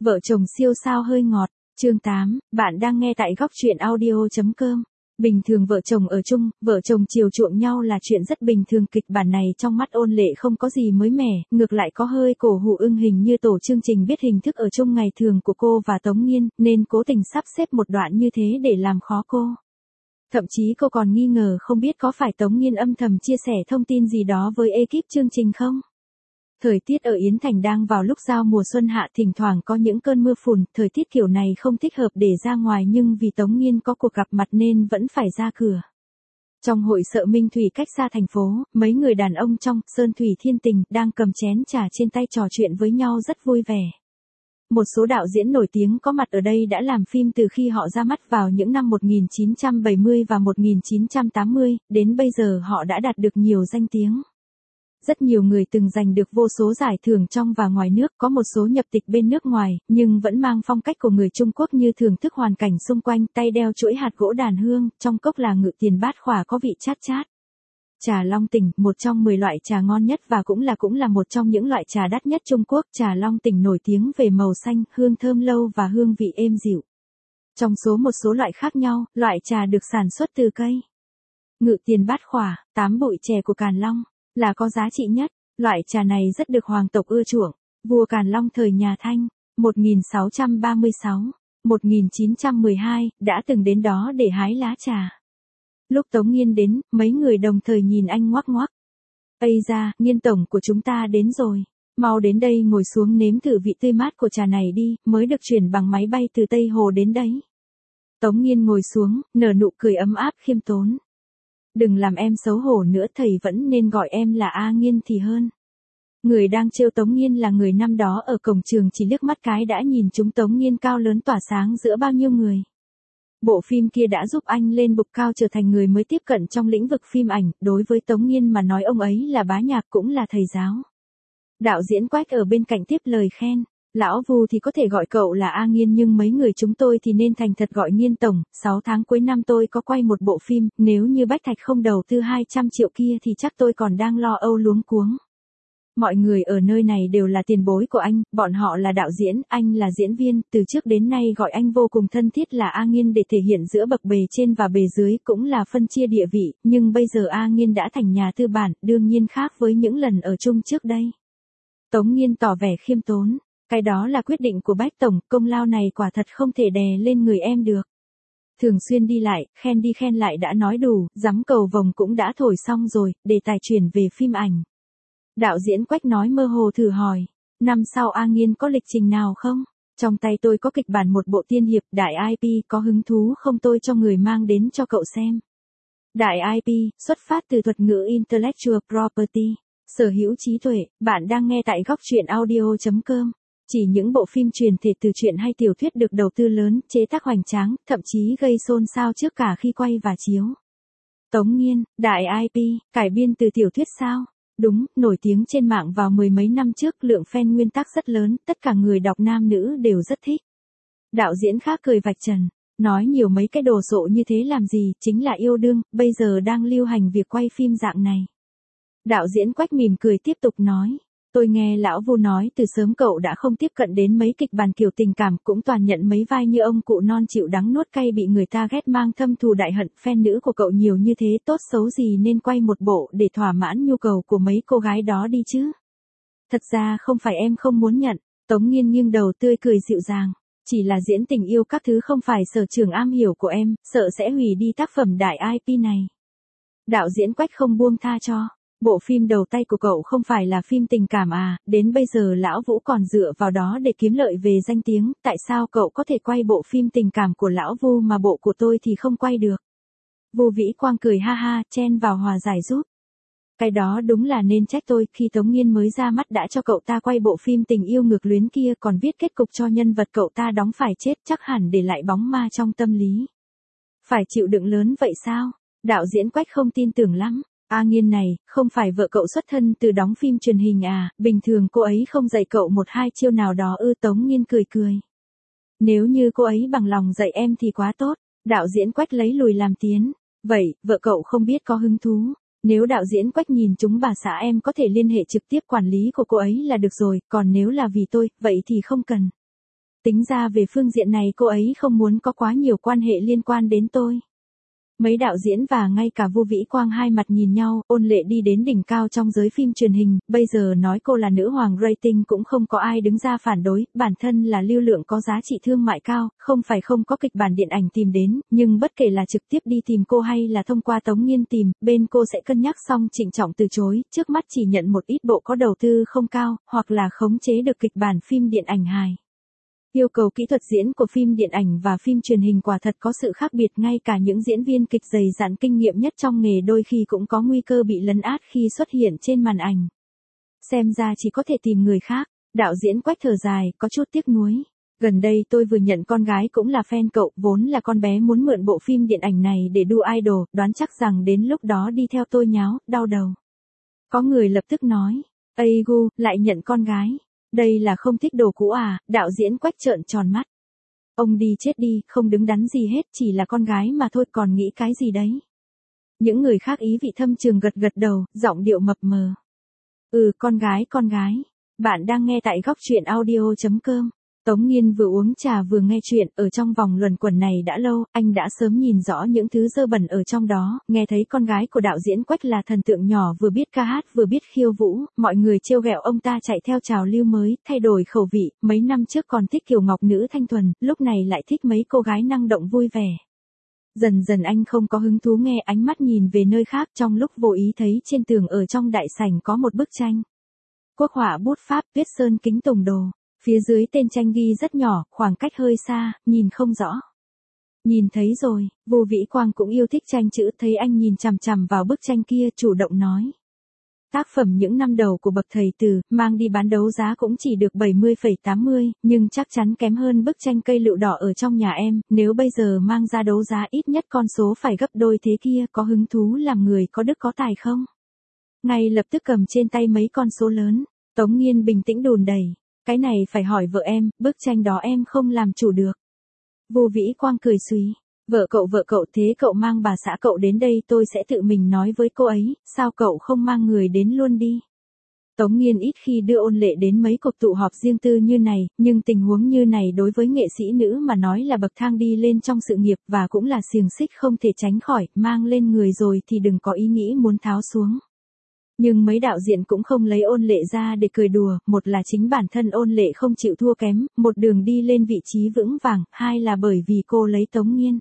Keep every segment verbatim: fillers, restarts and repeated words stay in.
Vợ chồng siêu sao hơi ngọt, chương tám, bạn đang nghe tại góc truyện audio.com. Bình thường vợ chồng ở chung, vợ chồng chiều chuộng nhau là chuyện rất bình thường, kịch bản này trong mắt Ôn Lệ không có gì mới mẻ, ngược lại có hơi cổ hủ ưng hình như tổ chương trình biết hình thức ở chung ngày thường của cô và Tống Nghiên, nên cố tình sắp xếp một đoạn như thế để làm khó cô. Thậm chí cô còn nghi ngờ không biết có phải Tống Nghiên âm thầm chia sẻ thông tin gì đó với ekip chương trình không? Thời tiết ở Yến Thành đang vào lúc giao mùa xuân hạ, thỉnh thoảng có những cơn mưa phùn, thời tiết kiểu này không thích hợp để ra ngoài, nhưng vì Tống Nghiên có cuộc gặp mặt nên vẫn phải ra cửa. Trong hội sở Minh Thủy cách xa thành phố, mấy người đàn ông trong Sơn Thủy Thiên Tình đang cầm chén trà trên tay trò chuyện với nhau rất vui vẻ. Một số đạo diễn nổi tiếng có mặt ở đây đã làm phim từ khi họ ra mắt vào những năm một nghìn chín trăm bảy mươi và một nghìn chín trăm tám mươi, đến bây giờ họ đã đạt được nhiều danh tiếng. Rất nhiều người từng giành được vô số giải thưởng trong và ngoài nước, có một số nhập tịch bên nước ngoài, nhưng vẫn mang phong cách của người Trung Quốc như thưởng thức hoàn cảnh xung quanh, tay đeo chuỗi hạt gỗ đàn hương, trong cốc là Ngự Tiền Bát Khỏa có vị chát chát. Trà Long Tỉnh, một trong mười loại trà ngon nhất và cũng là cũng là một trong những loại trà đắt nhất Trung Quốc. Trà Long Tỉnh nổi tiếng về màu xanh, hương thơm lâu và hương vị êm dịu. Trong số một số loại khác nhau, loại trà được sản xuất từ cây Ngự Tiền Bát Khỏa, tám bụi chè của Càn Long, là có giá trị nhất. Loại trà này rất được hoàng tộc ưa chuộng. Vua Càn Long thời nhà Thanh, một nghìn sáu trăm ba mươi sáu đến một nghìn chín trăm mười hai, đã từng đến đó để hái lá trà. Lúc Tống Nghiên đến, mấy người đồng thời nhìn anh ngoắc ngoắc. Ây da, Nghiên tổng của chúng ta đến rồi. Mau đến đây ngồi xuống nếm thử vị tươi mát của trà này đi, mới được chuyển bằng máy bay từ Tây Hồ đến đấy. Tống Nghiên ngồi xuống, nở nụ cười ấm áp khiêm tốn. Đừng làm em xấu hổ nữa, thầy vẫn nên gọi em là A Nghiên thì hơn. Người đang trêu Tống Nghiên là người năm đó ở cổng trường chỉ liếc mắt cái đã nhìn chúng Tống Nghiên cao lớn tỏa sáng giữa bao nhiêu người. Bộ phim kia đã giúp anh lên bục cao trở thành người mới tiếp cận trong lĩnh vực phim ảnh, đối với Tống Nghiên mà nói ông ấy là bá nhạc cũng là thầy giáo. Đạo diễn Quách ở bên cạnh tiếp lời khen. Lão Vu thì có thể gọi cậu là A Nghiên, nhưng mấy người chúng tôi thì nên thành thật gọi Nghiên tổng. Sáu tháng cuối năm tôi có quay một bộ phim, nếu như Bách Thạch không đầu tư hai trăm triệu kia thì chắc tôi còn đang lo âu luống cuống. Mọi người ở nơi này đều là tiền bối của anh, bọn họ là đạo diễn, anh là diễn viên, từ trước đến nay gọi anh vô cùng thân thiết là A Nghiên để thể hiện giữa bậc bề trên và bề dưới, cũng là phân chia địa vị, nhưng bây giờ A Nghiên đã thành nhà tư bản, đương nhiên khác với những lần ở chung trước đây. Tống Nghiên tỏ vẻ khiêm tốn. Cái đó là quyết định của Bách tổng, công lao này quả thật không thể đè lên người em được. Thường xuyên đi lại, khen đi khen lại đã nói đủ, giắm cầu vồng cũng đã thổi xong rồi, đề tài chuyển về phim ảnh. Đạo diễn Quách nói mơ hồ thử hỏi, năm sau A Nghiên có lịch trình nào không? Trong tay tôi có kịch bản một bộ tiên hiệp, đại i pê, có hứng thú không tôi cho người mang đến cho cậu xem. Đại i pê, xuất phát từ thuật ngữ Intellectual Property, sở hữu trí tuệ, bạn đang nghe tại góc truyện audio.com. Chỉ những bộ phim truyền thể từ truyện hay tiểu thuyết được đầu tư lớn, chế tác hoành tráng, thậm chí gây xôn xao trước cả khi quay và chiếu. Tống Nghiên, đại i pê, cải biên từ tiểu thuyết sao? Đúng, nổi tiếng trên mạng vào mười mấy năm trước, lượng fan nguyên tác rất lớn, tất cả người đọc nam nữ đều rất thích. Đạo diễn khác cười vạch trần, nói nhiều mấy cái đồ sộ như thế làm gì, chính là yêu đương, bây giờ đang lưu hành việc quay phim dạng này. Đạo diễn Quách mỉm cười tiếp tục nói. Tôi nghe lão Vu nói từ sớm cậu đã không tiếp cận đến mấy kịch bản kiểu tình cảm, cũng toàn nhận mấy vai như ông cụ non chịu đắng nuốt cay bị người ta ghét mang thâm thù đại hận. Fan nữ của cậu nhiều như thế, tốt xấu gì nên quay một bộ để thỏa mãn nhu cầu của mấy cô gái đó đi chứ. Thật ra không phải em không muốn nhận. Tống Nghiên nghiêng đầu tươi cười dịu dàng. Chỉ là diễn tình yêu các thứ không phải sở trường am hiểu của em, sợ sẽ hủy đi tác phẩm đại i pê này. Đạo diễn Quách không buông tha cho. Bộ phim đầu tay của cậu không phải là phim tình cảm à, đến bây giờ Lão Vũ còn dựa vào đó để kiếm lợi về danh tiếng, tại sao cậu có thể quay bộ phim tình cảm của Lão Vu mà bộ của tôi thì không quay được? Vu Vĩ Quang cười ha ha, chen vào hòa giải giúp. Cái đó đúng là nên trách tôi, khi Tống Nghiên mới ra mắt đã cho cậu ta quay bộ phim tình yêu ngược luyến kia, còn viết kết cục cho nhân vật cậu ta đóng phải chết, chắc hẳn để lại bóng ma trong tâm lý. Phải chịu đựng lớn vậy sao? Đạo diễn Quách không tin tưởng lắm. A Nghiên này, không phải vợ cậu xuất thân từ đóng phim truyền hình à, bình thường cô ấy không dạy cậu một hai chiêu nào đó ư? Tống Nghiên cười cười. Nếu như cô ấy bằng lòng dạy em thì quá tốt. Đạo diễn Quách lấy lùi làm tiến. Vậy, vợ cậu không biết có hứng thú. Nếu đạo diễn Quách nhìn chúng bà xã em có thể liên hệ trực tiếp quản lý của cô ấy là được rồi, còn nếu là vì tôi, vậy thì không cần. Tính ra về phương diện này cô ấy không muốn có quá nhiều quan hệ liên quan đến tôi. Mấy đạo diễn và ngay cả Vu Vĩ Quang hai mặt nhìn nhau, Ôn Lệ đi đến đỉnh cao trong giới phim truyền hình, bây giờ nói cô là nữ hoàng rating cũng không có ai đứng ra phản đối, bản thân là lưu lượng có giá trị thương mại cao, không phải không có kịch bản điện ảnh tìm đến, nhưng bất kể là trực tiếp đi tìm cô hay là thông qua Tống Nghiên tìm, bên cô sẽ cân nhắc xong trịnh trọng từ chối, trước mắt chỉ nhận một ít bộ có đầu tư không cao, hoặc là khống chế được kịch bản phim điện ảnh hài. Yêu cầu kỹ thuật diễn của phim điện ảnh và phim truyền hình quả thật có sự khác biệt, ngay cả những diễn viên kịch dày dặn kinh nghiệm nhất trong nghề đôi khi cũng có nguy cơ bị lấn át khi xuất hiện trên màn ảnh. Xem ra chỉ có thể tìm người khác, đạo diễn Quách thở dài, có chút tiếc nuối. Gần đây tôi vừa nhận con gái cũng là fan cậu, vốn là con bé muốn mượn bộ phim điện ảnh này để đu idol, đoán chắc rằng đến lúc đó đi theo tôi nháo, đau đầu. Có người lập tức nói, ây gu, lại nhận con gái. Đây là không thích đồ cũ à, đạo diễn Quách trợn tròn mắt. Ông đi chết đi, không đứng đắn gì hết, chỉ là con gái mà thôi, còn nghĩ cái gì đấy. Những người khác ý vị thâm trường gật gật đầu, giọng điệu mập mờ. Ừ, con gái, con gái. Bạn đang nghe tại góc truyện audio chấm com. Tống Nghiên vừa uống trà vừa nghe chuyện, ở trong vòng luẩn quẩn này đã lâu, anh đã sớm nhìn rõ những thứ dơ bẩn ở trong đó, nghe thấy con gái của đạo diễn Quách là thần tượng nhỏ vừa biết ca hát vừa biết khiêu vũ, mọi người trêu ghẹo ông ta chạy theo trào lưu mới, thay đổi khẩu vị, mấy năm trước còn thích Kiều Ngọc nữ thanh thuần, lúc này lại thích mấy cô gái năng động vui vẻ. Dần dần anh không có hứng thú nghe, ánh mắt nhìn về nơi khác, trong lúc vô ý thấy trên tường ở trong đại sảnh có một bức tranh. Quốc họa bút pháp, viết sơn kính tùng đồ. Phía dưới tên tranh ghi rất nhỏ, khoảng cách hơi xa, nhìn không rõ. Nhìn thấy rồi, Vu Vĩ Quang cũng yêu thích tranh chữ, thấy anh nhìn chằm chằm vào bức tranh kia, chủ động nói. Tác phẩm những năm đầu của bậc thầy Từ, mang đi bán đấu giá cũng chỉ được bảy mươi phẩy tám mươi, nhưng chắc chắn kém hơn bức tranh cây lựu đỏ ở trong nhà em, nếu bây giờ mang ra đấu giá ít nhất con số phải gấp đôi thế kia, có hứng thú làm người có đức có tài không? Ngay lập tức cầm trên tay mấy con số lớn, Tống Nghiên bình tĩnh đùn đẩy. Cái này phải hỏi vợ em, bức tranh đó em không làm chủ được. Vu Vĩ Quang cười xúy, vợ cậu vợ cậu thế cậu mang bà xã cậu đến đây tôi sẽ tự mình nói với cô ấy, sao cậu không mang người đến luôn đi. Tống Nghiên ít khi đưa Ôn Lệ đến mấy cuộc tụ họp riêng tư như này, nhưng tình huống như này đối với nghệ sĩ nữ mà nói là bậc thang đi lên trong sự nghiệp và cũng là xiềng xích không thể tránh khỏi, mang lên người rồi thì đừng có ý nghĩ muốn tháo xuống. Nhưng mấy đạo diễn cũng không lấy Ôn Lệ ra để cười đùa, một là chính bản thân Ôn Lệ không chịu thua kém, một đường đi lên vị trí vững vàng, hai là bởi vì cô lấy Tống Nghiên.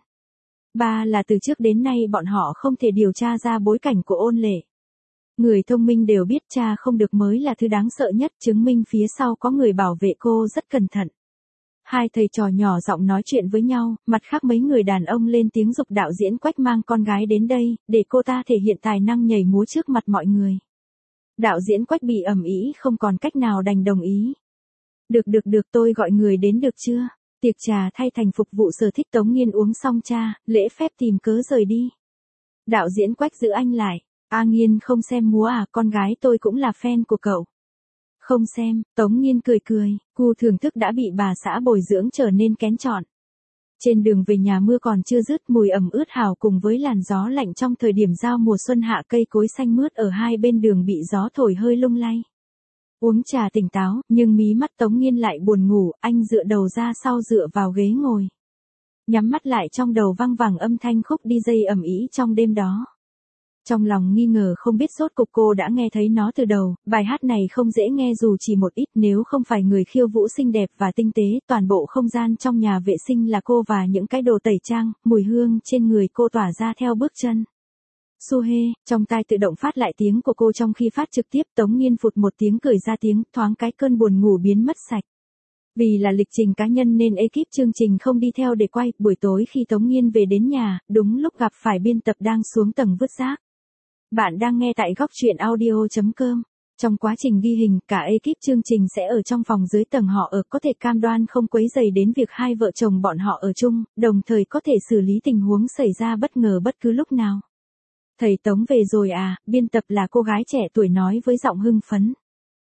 Ba là từ trước đến nay bọn họ không thể điều tra ra bối cảnh của Ôn Lệ. Người thông minh đều biết tra không được mới là thứ đáng sợ nhất, chứng minh phía sau có người bảo vệ cô rất cẩn thận. Hai thầy trò nhỏ giọng nói chuyện với nhau, mặt khác mấy người đàn ông lên tiếng giục đạo diễn Quách mang con gái đến đây, để cô ta thể hiện tài năng nhảy múa trước mặt mọi người. Đạo diễn Quách bị ầm ĩ không còn cách nào đành đồng ý. Được được được tôi gọi người đến được chưa? Tiệc trà thay thành phục vụ sở thích. Tống Nghiên uống xong trà, lễ phép tìm cớ rời đi. Đạo diễn Quách giữ anh lại. A Nghiên không xem múa à, con gái tôi cũng là fan của cậu. Không xem, Tống Nghiên cười cười, cu thưởng thức đã bị bà xã bồi dưỡng trở nên kén chọn. Trên đường về nhà mưa còn chưa dứt, mùi ẩm ướt hào cùng với làn gió lạnh trong thời điểm giao mùa xuân hạ, cây cối xanh mướt ở hai bên đường bị gió thổi hơi lung lay. Uống trà tỉnh táo, nhưng mí mắt Tống Nghiên lại buồn ngủ, anh dựa đầu ra sau dựa vào ghế ngồi. Nhắm mắt lại, trong đầu vang vẳng âm thanh khúc đi jây ầm ĩ trong đêm đó. Trong lòng nghi ngờ không biết sốt cục cô đã nghe thấy nó từ đầu, bài hát này không dễ nghe dù chỉ một ít, nếu không phải người khiêu vũ xinh đẹp và tinh tế, toàn bộ không gian trong nhà vệ sinh là cô và những cái đồ tẩy trang, mùi hương trên người cô tỏa ra theo bước chân. Suhe, trong tai tự động phát lại tiếng của cô trong khi phát trực tiếp. Tống Nghiên phụt một tiếng cười ra tiếng, thoáng cái cơn buồn ngủ biến mất sạch. Vì là lịch trình cá nhân nên ekip chương trình không đi theo để quay, buổi tối khi Tống Nghiên về đến nhà, đúng lúc gặp phải biên tập đang xuống tầng vứt rác. Bạn đang nghe tại góc truyện audio chấm com. Trong quá trình ghi hình, cả ekip chương trình sẽ ở trong phòng dưới tầng họ ở, có thể cam đoan không quấy rầy đến việc hai vợ chồng bọn họ ở chung, đồng thời có thể xử lý tình huống xảy ra bất ngờ bất cứ lúc nào. Thầy Tống về rồi à, biên tập là cô gái trẻ tuổi nói với giọng hưng phấn.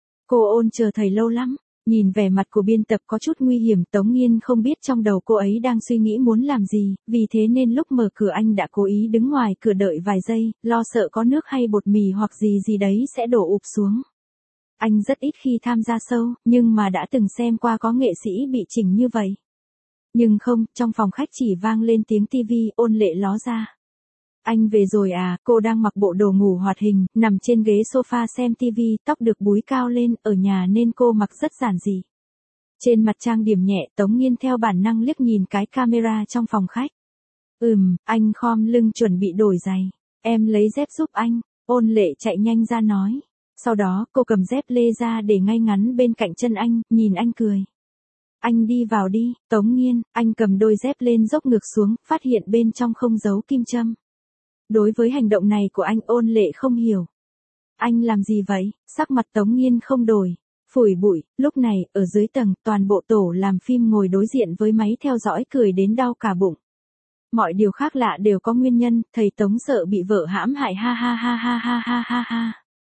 Cô Ôn chờ thầy lâu lắm. Nhìn vẻ mặt của biên tập có chút nguy hiểm, Tống Nghiên không biết trong đầu cô ấy đang suy nghĩ muốn làm gì, vì thế nên lúc mở cửa anh đã cố ý đứng ngoài cửa đợi vài giây, lo sợ có nước hay bột mì hoặc gì gì đấy sẽ đổ ụp xuống. Anh rất ít khi tham gia show, nhưng mà đã từng xem qua có nghệ sĩ bị chỉnh như vậy. Nhưng không, trong phòng khách chỉ vang lên tiếng tivi, Ôn Lệ ló ra. Anh về rồi à, cô đang mặc bộ đồ ngủ hoạt hình, nằm trên ghế sofa xem tivi, tóc được búi cao lên, ở nhà nên cô mặc rất giản dị. Trên mặt trang điểm nhẹ, Tống Nghiên theo bản năng liếc nhìn cái camera trong phòng khách. Ừm, anh khom lưng chuẩn bị đổi giày. Em lấy dép giúp anh, Ôn Lệ chạy nhanh ra nói. Sau đó cô cầm dép lê ra để ngay ngắn bên cạnh chân anh, nhìn anh cười. Anh đi vào đi, Tống Nghiên, anh cầm đôi dép lên dốc ngược xuống, phát hiện bên trong không giấu kim châm. Đối với hành động này của anh, Ôn Lệ không hiểu. Anh làm gì vậy? Sắc mặt Tống Nghiên không đổi. Phủi bụi, lúc này, ở dưới tầng, toàn bộ tổ làm phim ngồi đối diện với máy theo dõi cười đến đau cả bụng. Mọi điều khác lạ đều có nguyên nhân, thầy Tống sợ bị vợ hãm hại ha ha ha ha ha ha ha ha.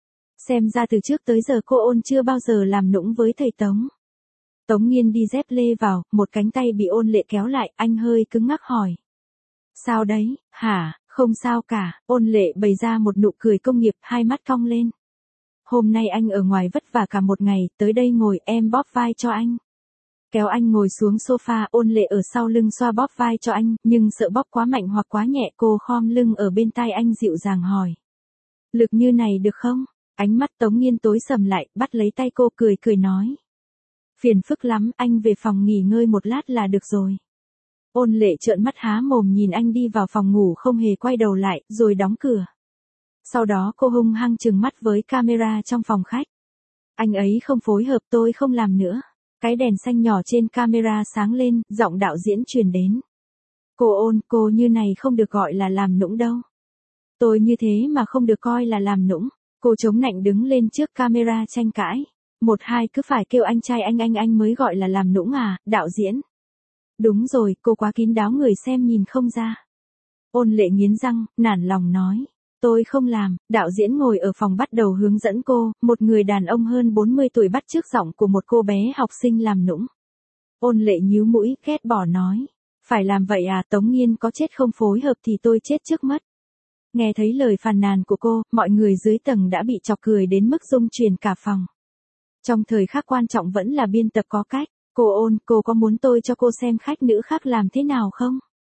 Xem ra từ trước tới giờ cô Ôn chưa bao giờ làm nũng với thầy Tống. Tống Nghiên đi dép lê vào, một cánh tay bị Ôn Lệ kéo lại, anh hơi cứng ngắc hỏi. Sao đấy, hả, không sao cả, Ôn Lệ bày ra một nụ cười công nghiệp, hai mắt cong lên. Hôm nay anh ở ngoài vất vả cả một ngày, tới đây ngồi em bóp vai cho anh. Kéo anh ngồi xuống sofa, Ôn Lệ ở sau lưng xoa bóp vai cho anh, nhưng sợ bóp quá mạnh hoặc quá nhẹ, cô khom lưng ở bên tai anh dịu dàng hỏi. Lực như này được không? Ánh mắt Tống Nghiên tối sầm lại, bắt lấy tay cô cười cười nói. Phiền phức lắm, anh về phòng nghỉ ngơi một lát là được rồi. Ôn Lệ trợn mắt há mồm nhìn anh đi vào phòng ngủ không hề quay đầu lại, rồi đóng cửa. Sau đó cô hung hăng trừng mắt với camera trong phòng khách. Anh ấy không phối hợp, tôi không làm nữa. Cái đèn xanh nhỏ trên camera sáng lên, giọng đạo diễn truyền đến. Cô Ôn, cô như này không được gọi là làm nũng đâu. Tôi như thế mà không được coi là làm nũng. Cô chống nạnh đứng lên trước camera tranh cãi. Một hai cứ phải kêu anh trai anh anh anh mới gọi là làm nũng à, đạo diễn. Đúng rồi, cô quá kín đáo người xem nhìn không ra. Ôn Lệ nghiến răng, nản lòng nói. Tôi không làm, đạo diễn ngồi ở phòng bắt đầu hướng dẫn cô, một người đàn ông hơn bốn mươi tuổi bắt chước giọng của một cô bé học sinh làm nũng. Ôn Lệ nhíu mũi, ghét bỏ nói. Phải làm vậy à, Tống Nghiên có chết không phối hợp thì tôi chết trước mất. Nghe thấy lời phàn nàn của cô, mọi người dưới tầng đã bị chọc cười đến mức rung chuyển cả phòng. Trong thời khắc quan trọng vẫn là biên tập có cách. Cô Ôn, cô có muốn tôi cho cô xem khách nữ khác làm thế nào không?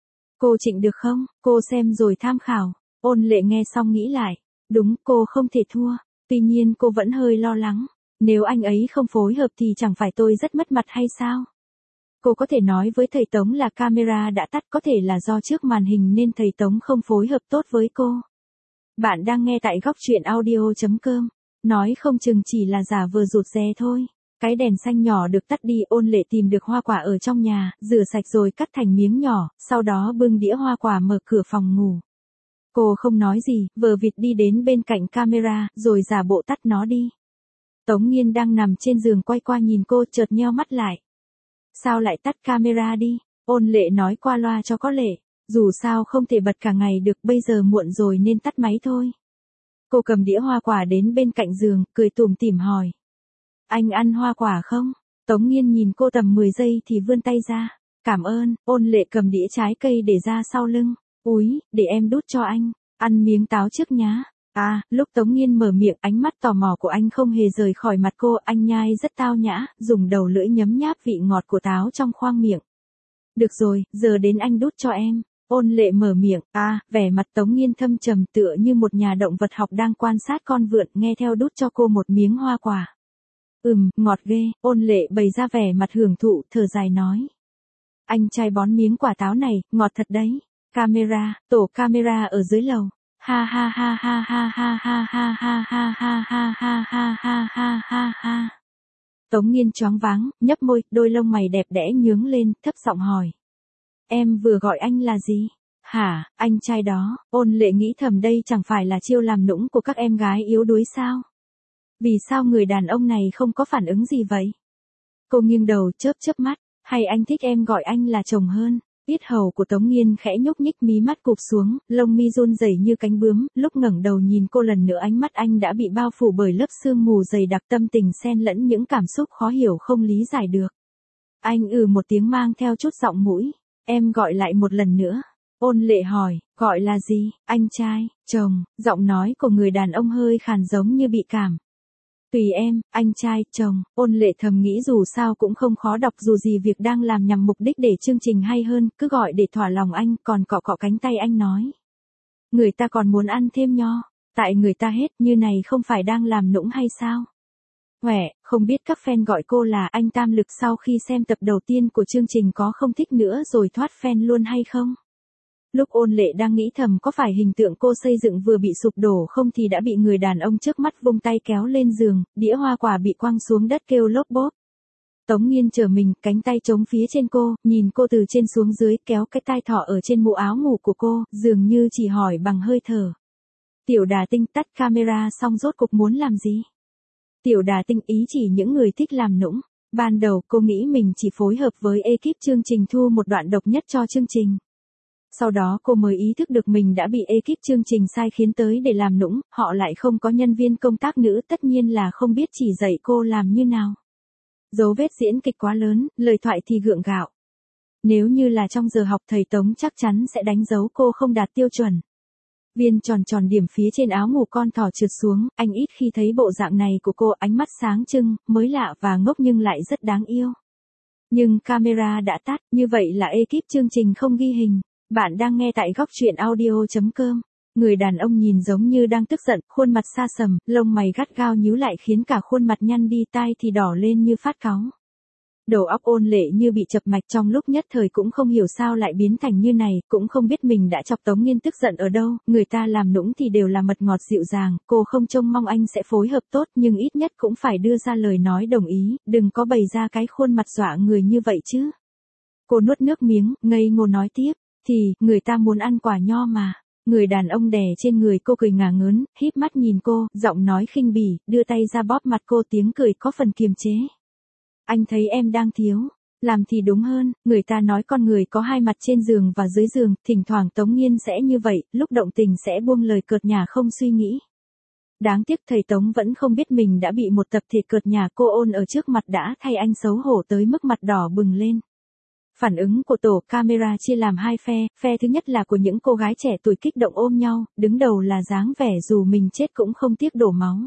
Cô Trịnh được không? Cô xem rồi tham khảo. Ôn Lệ nghe xong nghĩ lại. Đúng, cô không thể thua. Tuy nhiên cô vẫn hơi lo lắng. Nếu anh ấy không phối hợp thì chẳng phải tôi rất mất mặt hay sao? Cô có thể nói với thầy Tống là camera đã tắt, có thể là do trước màn hình nên thầy Tống không phối hợp tốt với cô. Bạn đang nghe tại góc truyện audio chấm com. Nói không chừng chỉ là giả vờ rụt rè thôi. Cái đèn xanh nhỏ được tắt đi, Ôn Lệ tìm được hoa quả ở trong nhà, rửa sạch rồi cắt thành miếng nhỏ, sau đó bưng đĩa hoa quả mở cửa phòng ngủ. Cô không nói gì, vờ vịt đi đến bên cạnh camera, rồi giả bộ tắt nó đi. Tống Nghiên đang nằm trên giường quay qua nhìn cô, chợt nheo mắt lại. Sao lại tắt camera đi? Ôn Lệ nói qua loa cho có lệ. Dù sao không thể bật cả ngày được, bây giờ muộn rồi nên tắt máy thôi. Cô cầm đĩa hoa quả đến bên cạnh giường, cười tủm tỉm hỏi. Anh ăn hoa quả không? Tống Nghiên nhìn cô tầm mười giây thì vươn tay ra. Cảm ơn, Ôn Lệ cầm đĩa trái cây để ra sau lưng. Úi, để em đút cho anh. Ăn miếng táo trước nhá. À, lúc Tống Nghiên mở miệng, ánh mắt tò mò của anh không hề rời khỏi mặt cô, anh nhai rất tao nhã, dùng đầu lưỡi nhấm nháp vị ngọt của táo trong khoang miệng. Được rồi, giờ đến anh đút cho em. Ôn Lệ mở miệng, à, vẻ mặt Tống Nghiên thâm trầm tựa như một nhà động vật học đang quan sát con vượn, nghe theo đút cho cô một miếng hoa quả. Ừm, ngọt ghê, Ôn Lệ bày ra vẻ mặt hưởng thụ, thở dài nói. Anh trai bón miếng quả táo này, ngọt thật đấy. Camera, tổ camera ở dưới lầu. Ha ha ha ha ha ha ha ha ha ha ha ha ha ha ha ha ha ha. Tống Nghiên choáng váng, nhấp môi, đôi lông mày đẹp đẽ nhướng lên, thấp giọng hỏi. Em vừa gọi anh là gì? Hả, anh trai đó, Ôn Lệ nghĩ thầm đây chẳng phải là chiêu làm nũng của các em gái yếu đuối sao? Vì sao người đàn ông này không có phản ứng gì vậy? Cô nghiêng đầu chớp chớp mắt, hay anh thích em gọi anh là chồng hơn? Yết hầu của Tống Nghiên khẽ nhúc nhích, mí mắt cụp xuống, lông mi run rẩy như cánh bướm, lúc ngẩng đầu nhìn cô lần nữa ánh mắt anh đã bị bao phủ bởi lớp sương mù dày đặc, tâm tình xen lẫn những cảm xúc khó hiểu không lý giải được. Anh ừ một tiếng mang theo chút giọng mũi, em gọi lại một lần nữa. Ôn Lệ hỏi, gọi là gì, anh trai, chồng, giọng nói của người đàn ông hơi khàn giống như bị cảm. Tùy em, anh trai, chồng, Ôn Lệ thầm nghĩ dù sao cũng không khó đọc dù gì việc đang làm nhằm mục đích để chương trình hay hơn, cứ gọi để thỏa lòng anh, còn cọ cọ cánh tay anh nói. Người ta còn muốn ăn thêm nho, tại người ta hết như này không phải đang làm nũng hay sao? Huệ, không biết các fan gọi cô là anh Tam Lực sau khi xem tập đầu tiên của chương trình có không thích nữa rồi thoát fan luôn hay không? Lúc Ôn Lệ đang nghĩ thầm có phải hình tượng cô xây dựng vừa bị sụp đổ không thì đã bị người đàn ông trước mắt vung tay kéo lên giường, đĩa hoa quả bị quăng xuống đất kêu lốp bốp. Tống Nghiên trở mình, cánh tay chống phía trên cô, nhìn cô từ trên xuống dưới kéo cái tai thỏ ở trên mũ áo ngủ của cô, dường như chỉ hỏi bằng hơi thở. Tiểu Đà Tinh tắt camera xong rốt cục muốn làm gì? Tiểu Đà Tinh ý chỉ những người thích làm nũng. Ban đầu cô nghĩ mình chỉ phối hợp với ekip chương trình thu một đoạn độc nhất cho chương trình. Sau đó cô mới ý thức được mình đã bị ekip chương trình sai khiến tới để làm nũng, họ lại không có nhân viên công tác nữ tất nhiên là không biết chỉ dạy cô làm như nào. Dấu vết diễn kịch quá lớn, lời thoại thì gượng gạo. Nếu như là trong giờ học thầy Tống chắc chắn sẽ đánh dấu cô không đạt tiêu chuẩn. Viên tròn tròn điểm phía trên áo ngủ con thỏ trượt xuống, anh ít khi thấy bộ dạng này của cô, ánh mắt sáng trưng, mới lạ và ngốc nhưng lại rất đáng yêu. Nhưng camera đã tắt, như vậy là ekip chương trình không ghi hình. Bạn đang nghe tại góc truyện audio chấm com. Người đàn ông nhìn giống như đang tức giận, khuôn mặt xa sầm, lông mày gắt gao nhíu lại khiến cả khuôn mặt nhăn đi, tai thì đỏ lên như phát cáu. Đầu óc Ôn Lệ như bị chập mạch, trong lúc nhất thời cũng không hiểu sao lại biến thành như này, cũng không biết mình đã chọc Tống Nghiên tức giận ở đâu, người ta làm nũng thì đều là mật ngọt dịu dàng, cô không trông mong anh sẽ phối hợp tốt nhưng ít nhất cũng phải đưa ra lời nói đồng ý, đừng có bày ra cái khuôn mặt dọa người như vậy chứ. Cô nuốt nước miếng, ngây ngô nói tiếp, thì, người ta muốn ăn quả nho mà. Người đàn ông đè trên người cô cười ngả ngớn, híp mắt nhìn cô, giọng nói khinh bỉ, đưa tay ra bóp mặt cô, tiếng cười có phần kiềm chế. Anh thấy em đang thiếu, làm thì đúng hơn, người ta nói con người có hai mặt trên giường và dưới giường, thỉnh thoảng Tống Nghiên sẽ như vậy, lúc động tình sẽ buông lời cợt nhả không suy nghĩ. Đáng tiếc thầy Tống vẫn không biết mình đã bị một tập thể cợt nhả, cô Ôn ở trước mặt đã thay anh xấu hổ tới mức mặt đỏ bừng lên. Phản ứng của tổ camera chia làm hai phe, phe thứ nhất là của những cô gái trẻ tuổi kích động ôm nhau, đứng đầu là dáng vẻ dù mình chết cũng không tiếc đổ máu.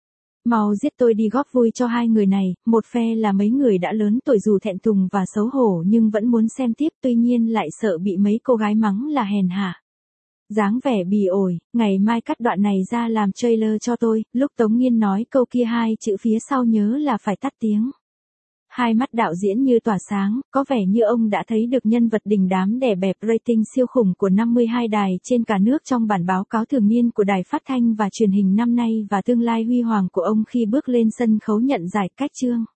Mau giết tôi đi, góp vui cho hai người này, một phe là mấy người đã lớn tuổi dù thẹn thùng và xấu hổ nhưng vẫn muốn xem tiếp, tuy nhiên lại sợ bị mấy cô gái mắng là hèn hạ. Dáng vẻ bỉ ổi, ngày mai cắt đoạn này ra làm trailer cho tôi, lúc Tống Nghiên nói câu kia hai chữ phía sau nhớ là phải tắt tiếng. Hai mắt đạo diễn như tỏa sáng, có vẻ như ông đã thấy được nhân vật đình đám đè bẹp rating siêu khủng của năm mươi hai đài trên cả nước trong bản báo cáo thường niên của Đài Phát thanh và Truyền hình năm nay và tương lai huy hoàng của ông khi bước lên sân khấu nhận giải cách chương.